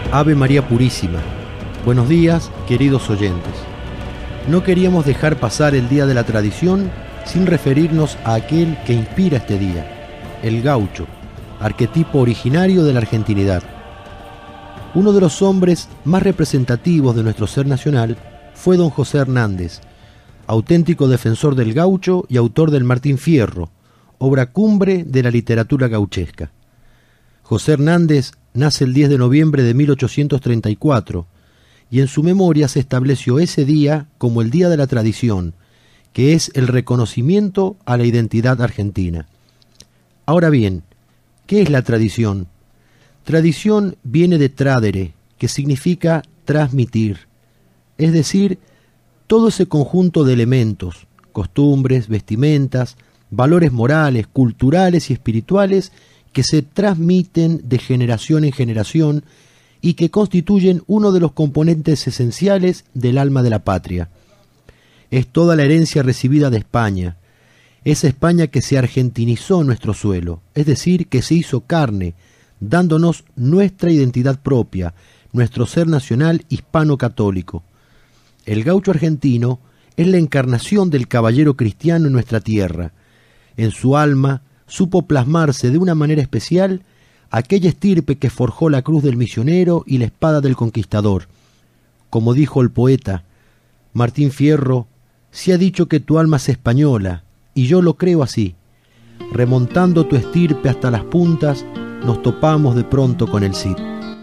Ave María Purísima. Buenos días, queridos oyentes. No queríamos dejar pasar el Día de la Tradición sin referirnos a aquel que inspira este día, el gaucho, arquetipo originario de la argentinidad. Uno de los hombres más representativos de nuestro ser nacional fue don José Hernández, auténtico defensor del gaucho y autor del Martín Fierro, obra cumbre de la literatura gauchesca. José Hernández nace el 10 de noviembre de 1834 y en su memoria se estableció ese día como el Día de la Tradición, que es el reconocimiento a la identidad argentina. Ahora bien, ¿qué es la tradición? Tradición viene de tradere, que significa transmitir, es decir, todo ese conjunto de elementos, costumbres, vestimentas, valores morales, culturales y espirituales que se transmiten de generación en generación y que constituyen uno de los componentes esenciales del alma de la patria. Es toda la herencia recibida de España, esa España que se argentinizó en nuestro suelo, es decir, que se hizo carne, dándonos nuestra identidad propia, nuestro ser nacional hispano-católico. El gaucho argentino es la encarnación del caballero cristiano en nuestra tierra. En su alma supo plasmarse de una manera especial aquella estirpe que forjó la cruz del misionero y la espada del conquistador. Como dijo el poeta Martín Fierro, se ha dicho que tu alma es española, y yo lo creo así. Remontando tu estirpe hasta las puntas, nos topamos de pronto con el Cid.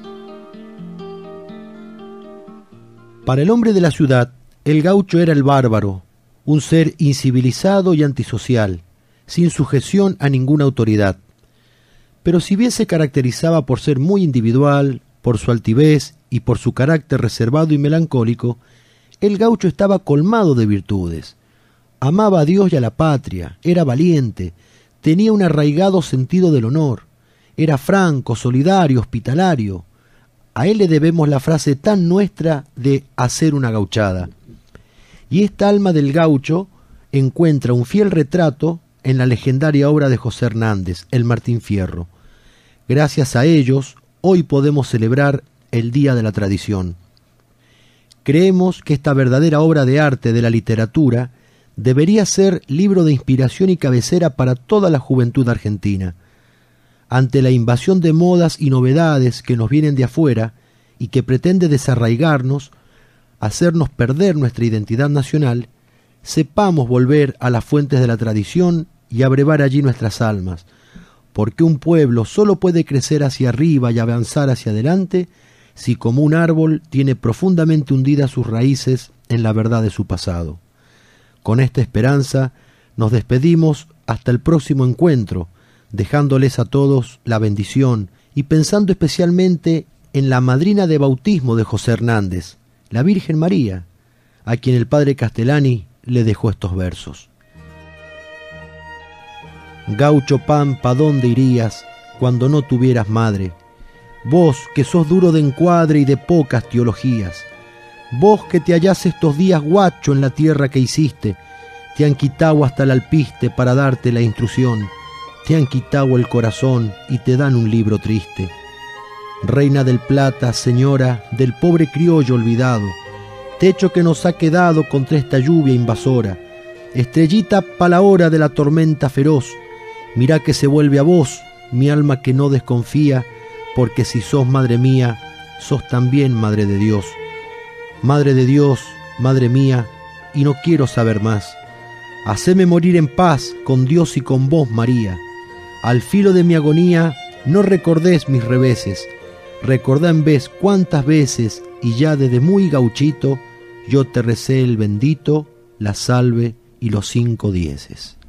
Para el hombre de la ciudad, el gaucho era el bárbaro, un ser incivilizado y antisocial, sin sujeción a ninguna autoridad. Pero si bien se caracterizaba por ser muy individual, por su altivez y por su carácter reservado y melancólico, el gaucho estaba colmado de virtudes. Amaba a Dios y a la patria, era valiente, tenía un arraigado sentido del honor, era franco, solidario, hospitalario. A él le debemos la frase tan nuestra de hacer una gauchada. Y esta alma del gaucho encuentra un fiel retrato en la legendaria obra de José Hernández, el Martín Fierro. Gracias a ellos, hoy podemos celebrar el Día de la Tradición. Creemos que esta verdadera obra de arte de la literatura debería ser libro de inspiración y cabecera para toda la juventud argentina. Ante la invasión de modas y novedades que nos vienen de afuera y que pretende desarraigarnos, hacernos perder nuestra identidad nacional, sepamos volver a las fuentes de la tradición y abrevar allí nuestras almas, porque un pueblo solo puede crecer hacia arriba y avanzar hacia adelante si como un árbol tiene profundamente hundidas sus raíces en la verdad de su pasado. Con esta esperanza nos despedimos hasta el próximo encuentro, dejándoles a todos la bendición y pensando especialmente en la madrina de bautismo de José Hernández, la Virgen María, a quien el padre Castellani le dejó estos versos. Gaucho pampa, ¿dónde irías cuando no tuvieras madre? Vos que sos duro de encuadre y de pocas teologías, vos que te hallás estos días guacho en la tierra que hiciste, te han quitado hasta el alpiste para darte la instrucción, te han quitado el corazón y te dan un libro triste. Reina del Plata, señora del pobre criollo olvidado, techo que nos ha quedado contra esta lluvia invasora, estrellita pa' la hora de la tormenta feroz, mirá que se vuelve a vos, mi alma que no desconfía, porque si sos madre mía, sos también madre de Dios. Madre de Dios, madre mía, y no quiero saber más. Haceme morir en paz con Dios y con vos, María. Al filo de mi agonía, no recordés mis reveses. Recordá en vez cuántas veces, y ya desde muy gauchito, yo te recé el bendito, la salve y los 5 dieces.